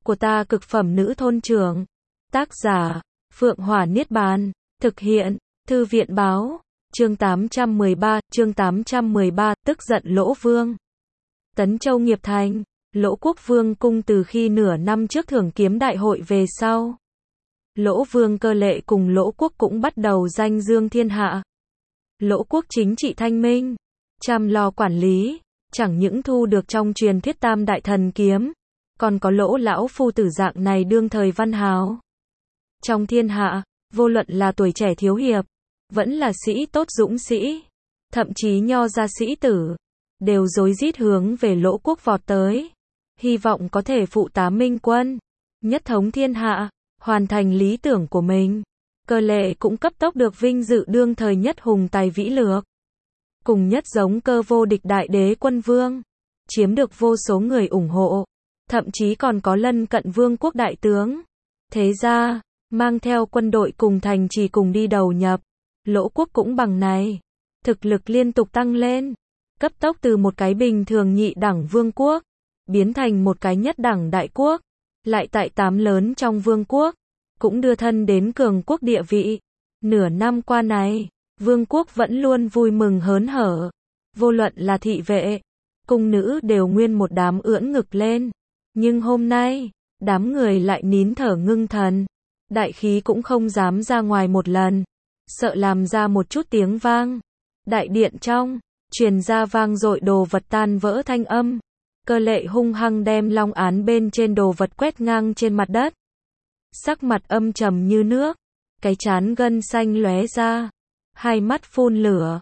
của ta cực phẩm nữ thôn trưởng. Tác giả, Phượng Hỏa Niết Bàn. Thực hiện, Thư viện Báo. Chương 813, tức giận Lỗ Vương. Tấn Châu nghiệp thành, Lỗ Quốc Vương cung từ khi nửa năm trước thưởng kiếm đại hội về sau. Lỗ Vương Cơ Lệ cùng Lỗ Quốc cũng bắt đầu danh dương thiên hạ. Lỗ Quốc chính trị thanh minh, chăm lo quản lý, chẳng những thu được trong truyền thuyết tam đại thần kiếm, còn có Lỗ lão phu tử dạng này đương thời văn hào. Trong thiên hạ, vô luận là tuổi trẻ thiếu hiệp, vẫn là sĩ tốt dũng sĩ, thậm chí nho gia sĩ tử, đều rối rít hướng về Lỗ Quốc vọt tới, hy vọng có thể phụ tá minh quân, nhất thống thiên hạ, hoàn thành lý tưởng của mình. Cơ Lệ cũng cấp tốc được vinh dự đương thời nhất hùng tài vĩ lược, cùng nhất giống cơ vô địch đại đế quân vương, chiếm được vô số người ủng hộ, thậm chí còn có lân cận vương quốc đại tướng. Thế ra, mang theo quân đội cùng thành trì cùng đi đầu nhập, Lỗ Quốc cũng bằng này, thực lực liên tục tăng lên, cấp tốc từ một cái bình thường nhị đẳng vương quốc, biến thành một cái nhất đẳng đại quốc, lại tại 8 lớn trong vương quốc, cũng đưa thân đến cường quốc địa vị. Nửa năm qua này, vương quốc vẫn luôn vui mừng hớn hở, vô luận là thị vệ, cung nữ đều nguyên một đám ưỡn ngực lên, nhưng hôm nay, đám người lại nín thở ngưng thần, đại khí cũng không dám ra ngoài một lần, sợ làm ra một chút tiếng vang. Đại điện trong, truyền ra vang dội đồ vật tan vỡ thanh âm. Cơ Lệ hung hăng đem long án bên trên đồ vật quét ngang trên mặt đất. Sắc mặt âm trầm như nước, cái trán gân xanh lóe ra, hai mắt phun lửa,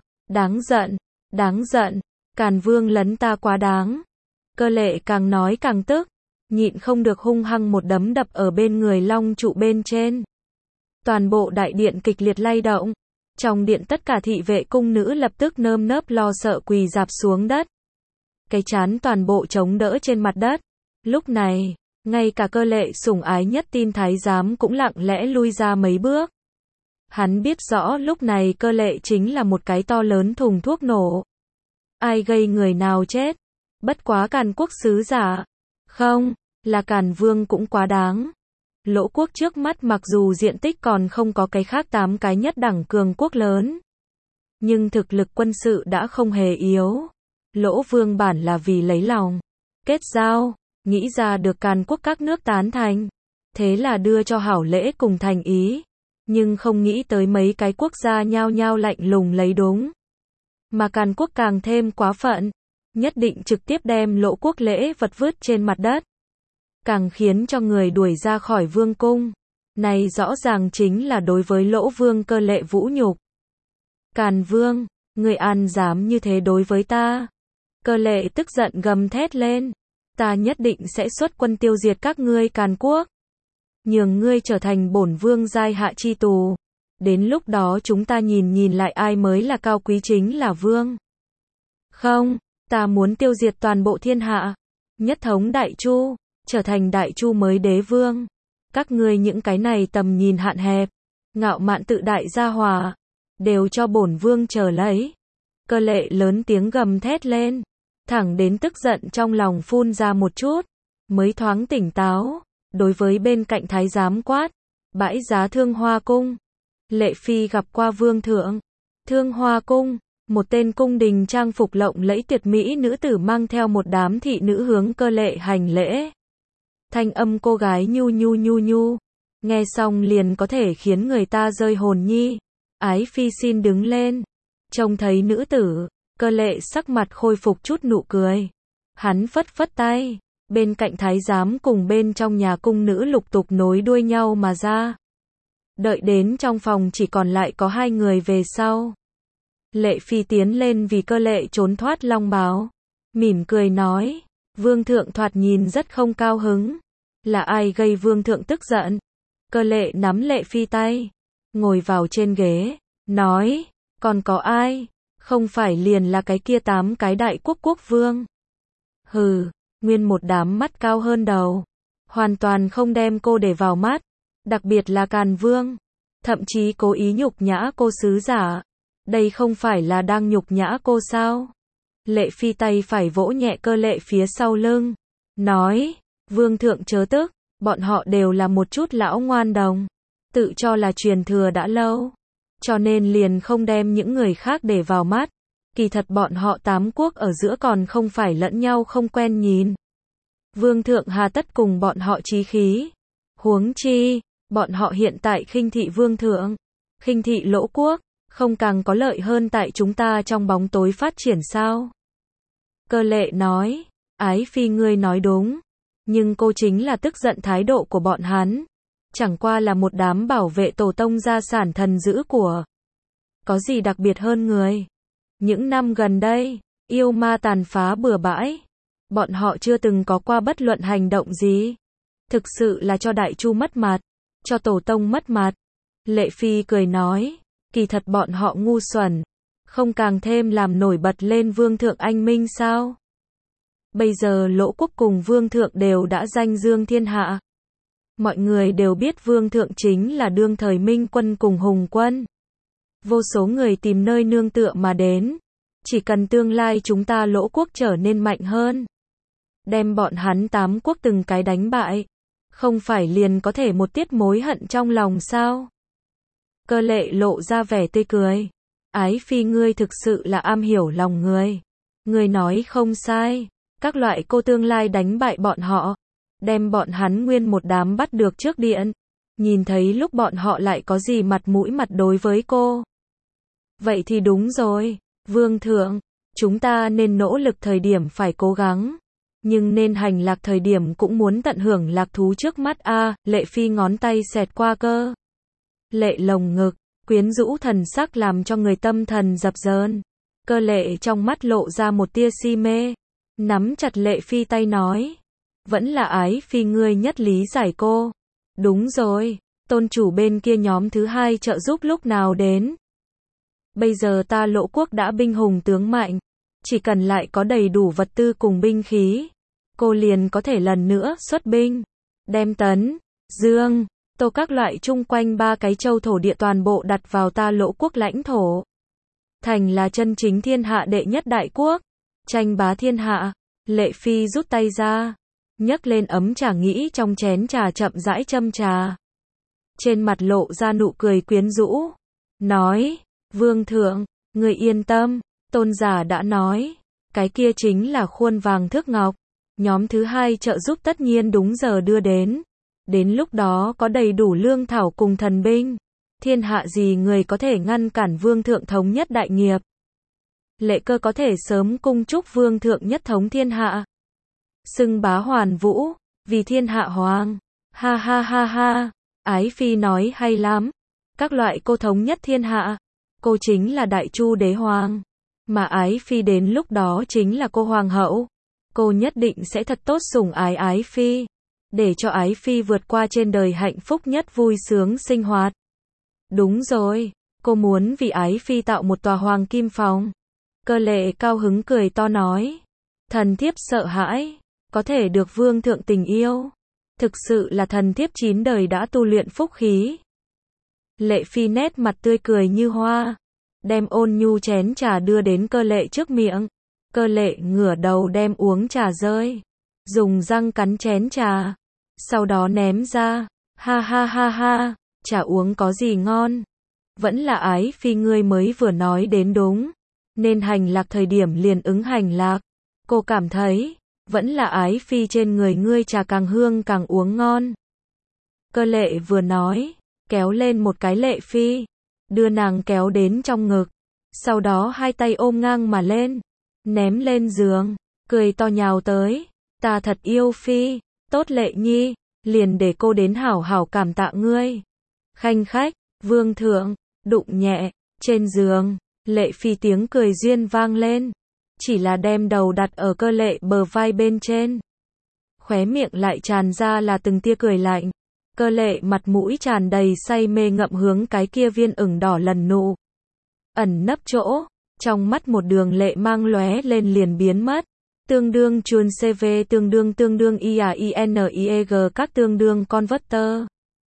đáng giận, Càn Vương lấn ta quá đáng. Cơ Lệ càng nói càng tức, nhịn không được hung hăng một đấm đập ở bên người long trụ bên trên. Toàn bộ đại điện kịch liệt lay động, trong điện tất cả thị vệ cung nữ lập tức nơm nớp lo sợ quỳ rạp xuống đất. Cái trán toàn bộ chống đỡ trên mặt đất. Lúc này, ngay cả Cơ Lệ sủng ái nhất tin thái giám cũng lặng lẽ lui ra mấy bước. Hắn biết rõ lúc này Cơ Lệ chính là một cái to lớn thùng thuốc nổ. Ai gây người nào chết? Bất quá Càn Quốc sứ giả. Không, là Càn Vương cũng quá đáng. Lỗ Quốc trước mắt mặc dù diện tích còn không có cái khác 8 cái nhất đẳng cường quốc lớn, nhưng thực lực quân sự đã không hề yếu. Lỗ Vương bản là vì lấy lòng, kết giao, nghĩ ra được Càn Quốc các nước tán thành, thế là đưa cho hảo lễ cùng thành ý, nhưng không nghĩ tới mấy cái quốc gia nhao nhao lạnh lùng lấy đúng. Mà Càn Quốc càng thêm quá phận, nhất định trực tiếp đem Lỗ Quốc lễ vật vứt trên mặt đất, càng khiến cho người đuổi ra khỏi vương cung. Này rõ ràng chính là đối với Lỗ Vương Cơ Lệ vũ nhục. Càn Vương, người ăn dám như thế đối với ta? Cơ Lệ tức giận gầm thét lên, ta nhất định sẽ xuất quân tiêu diệt các ngươi Càn Quốc, nhường ngươi trở thành bổn vương giai hạ chi tù. Đến lúc đó chúng ta nhìn lại ai mới là cao quý chính là vương. Không, ta muốn tiêu diệt toàn bộ thiên hạ, nhất thống Đại Chu, trở thành Đại Chu mới đế vương. Các ngươi những cái này tầm nhìn hạn hẹp, ngạo mạn tự đại gia hỏa, đều cho bổn vương chờ lấy. Cơ Lệ lớn tiếng gầm thét lên, thẳng đến tức giận trong lòng phun ra một chút, mới thoáng tỉnh táo, đối với bên cạnh thái giám quát, bãi giá Thương Hoa cung. Lệ phi gặp qua vương thượng. Thương Hoa cung, một tên cung đình trang phục lộng lẫy tuyệt mỹ nữ tử mang theo một đám thị nữ hướng Cơ Lệ hành lễ. Thanh âm cô gái nhu nhu, nghe xong liền có thể khiến người ta rơi hồn nhi. Ái phi xin đứng lên. Trông thấy nữ tử, Cơ Lệ sắc mặt khôi phục chút nụ cười. Hắn phất phất tay, bên cạnh thái giám cùng bên trong nhà cung nữ lục tục nối đuôi nhau mà ra. Đợi đến trong phòng chỉ còn lại có 2 người về sau. Lệ phi tiến lên vì Cơ Lệ trốn thoát long bào, mỉm cười nói, vương thượng thoạt nhìn rất không cao hứng. Là ai gây vương thượng tức giận? Cơ Lệ nắm Lệ phi tay, ngồi vào trên ghế, nói, còn có ai? Không phải liền là cái kia 8 cái đại quốc quốc vương. Hừ, nguyên một đám mắt cao hơn đầu, hoàn toàn không đem cô để vào mắt, đặc biệt là Càn Vương, thậm chí cố ý nhục nhã cô sứ giả. Đây không phải là đang nhục nhã cô sao? Lệ phi tay phải vỗ nhẹ Cơ Lệ phía sau lưng, nói, vương thượng chớ tức, Bọn họ đều là một chút lão ngoan đồng, tự cho là truyền thừa đã lâu, cho nên liền không đem những người khác để vào mắt. Kỳ thật bọn họ 8 quốc ở giữa còn không phải lẫn nhau không quen nhìn. Vương thượng hà tất cùng bọn họ chí khí. Huống chi, bọn họ hiện tại khinh thị vương thượng, khinh thị Lỗ quốc, không càng có lợi hơn tại chúng ta trong bóng tối phát triển sao? Cơ Lệ nói, Ái Phi ngươi nói đúng, nhưng cô chính là tức giận thái độ của bọn hắn. Chẳng qua là một đám bảo vệ tổ tông gia sản thần dữ của. Có gì đặc biệt hơn người? Những năm gần đây, yêu ma tàn phá bừa bãi. Bọn họ chưa từng có qua bất luận hành động gì. Thực sự là cho Đại Chu mất mặt, cho tổ tông mất mặt. Lệ Phi cười nói, kỳ thật bọn họ ngu xuẩn, không càng thêm làm nổi bật lên vương thượng anh minh sao? Bây giờ Lỗ quốc cùng vương thượng đều đã danh dương thiên hạ. Mọi người đều biết vương thượng chính là đương thời minh quân cùng hùng quân. Vô số người tìm nơi nương tựa mà đến. Chỉ cần tương lai chúng ta Lỗ quốc trở nên mạnh hơn, đem bọn hắn 8 quốc từng cái đánh bại, không phải liền có thể một tiết mối hận trong lòng sao? Cơ Lệ lộ ra vẻ tươi cười. Ái Phi ngươi thực sự là am hiểu lòng người. Ngươi nói không sai, các loại cô tương lai đánh bại bọn họ, đem bọn hắn nguyên một đám bắt được trước điện, nhìn thấy lúc bọn họ lại có gì mặt mũi mặt đối với cô. Vậy thì đúng rồi, vương thượng, chúng ta nên nỗ lực thời điểm phải cố gắng, nhưng nên hành lạc thời điểm cũng muốn tận hưởng lạc thú trước mắt a. Lệ Phi ngón tay xẹt qua Cơ Lệ lồng ngực, quyến rũ thần sắc làm cho người tâm thần dập dờn. Cơ Lệ trong mắt lộ ra một tia si mê, nắm chặt Lệ Phi tay nói, vẫn là Ái Phi ngươi nhất lý giải cô. Đúng rồi, tôn chủ bên kia nhóm thứ 2 trợ giúp lúc nào đến? Bây giờ ta Lỗ quốc đã binh hùng tướng mạnh, chỉ cần lại có đầy đủ vật tư cùng binh khí, cô liền có thể lần nữa xuất binh, đem Tấn, Dương, Tô các loại chung quanh 3 cái châu thổ địa toàn bộ đặt vào ta Lỗ quốc lãnh thổ. Thành là chân chính thiên hạ đệ nhất đại quốc, tranh bá thiên hạ. Lệ Phi rút tay ra, nhấc lên ấm trà nghĩ trong chén trà chậm rãi châm trà. Trên mặt lộ ra nụ cười quyến rũ, nói, vương thượng, người yên tâm, tôn giả đã nói, cái kia chính là khuôn vàng thước ngọc, nhóm thứ 2 trợ giúp tất nhiên đúng giờ đưa đến lúc đó có đầy đủ lương thảo cùng thần binh, thiên hạ gì người có thể ngăn cản vương thượng thống nhất đại nghiệp. Lệ Cơ có thể sớm cung chúc vương thượng nhất thống thiên hạ, xưng bá hoàn vũ, vì thiên hạ hoàng. Ha ha ha ha, Ái Phi nói hay lắm, các loại cô thống nhất thiên hạ, cô chính là Đại Chu đế hoàng, mà Ái Phi đến lúc đó chính là cô hoàng hậu, cô nhất định sẽ thật tốt sủng ái Ái Phi, để cho Ái Phi vượt qua trên đời hạnh phúc nhất vui sướng sinh hoạt. Đúng rồi, cô muốn vì Ái Phi tạo một tòa hoàng kim phòng. Cơ Lệ cao hứng cười to nói, thần thiếp sợ hãi, có thể được vương thượng tình yêu, thực sự là thần thiếp 9 đời đã tu luyện phúc khí. Lệ Phi nét mặt tươi cười như hoa, đem ôn nhu chén trà đưa đến Cơ Lệ trước miệng. Cơ Lệ ngửa đầu đem uống trà rơi, dùng răng cắn chén trà, sau đó ném ra. Ha ha ha ha, trà uống có gì ngon? Vẫn là Ái Phi ngươi mới vừa nói đến đúng, nên hành lạc thời điểm liền ứng hành lạc. Cô cảm thấy, vẫn là Ái Phi trên người ngươi trà càng hương càng uống ngon. Cơ Lệ vừa nói, kéo lên một cái Lệ Phi, đưa nàng kéo đến trong ngực, sau đó hai tay ôm ngang mà lên, ném lên giường, cười to nhào tới, ta thật yêu Phi, tốt Lệ nhi, liền để cô đến hảo hảo cảm tạ ngươi. Khanh khách, vương thượng, đụng nhẹ, trên giường, Lệ Phi tiếng cười duyên vang lên, chỉ là đem đầu đặt ở Cơ Lệ bờ vai bên trên. Khóe miệng lại tràn ra là từng tia cười lạnh. Cơ Lệ mặt mũi tràn đầy say mê ngậm hướng cái kia viên ửng đỏ lần nụ. Ẩn nấp chỗ, trong mắt một đường lệ mang lóe lên liền biến mất. Tương đương chuồn CV tương đương IAINIEG các tương đương converter.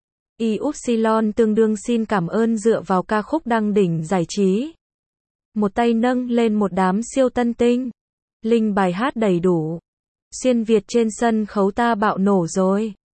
Y-upsilon tương đương xin cảm ơn dựa vào ca khúc đăng đỉnh giải trí. Một tay nâng lên một đám siêu tân tinh. Linh bài hát đầy đủ. Xuyên Việt trên sân khấu ta bạo nổ rồi.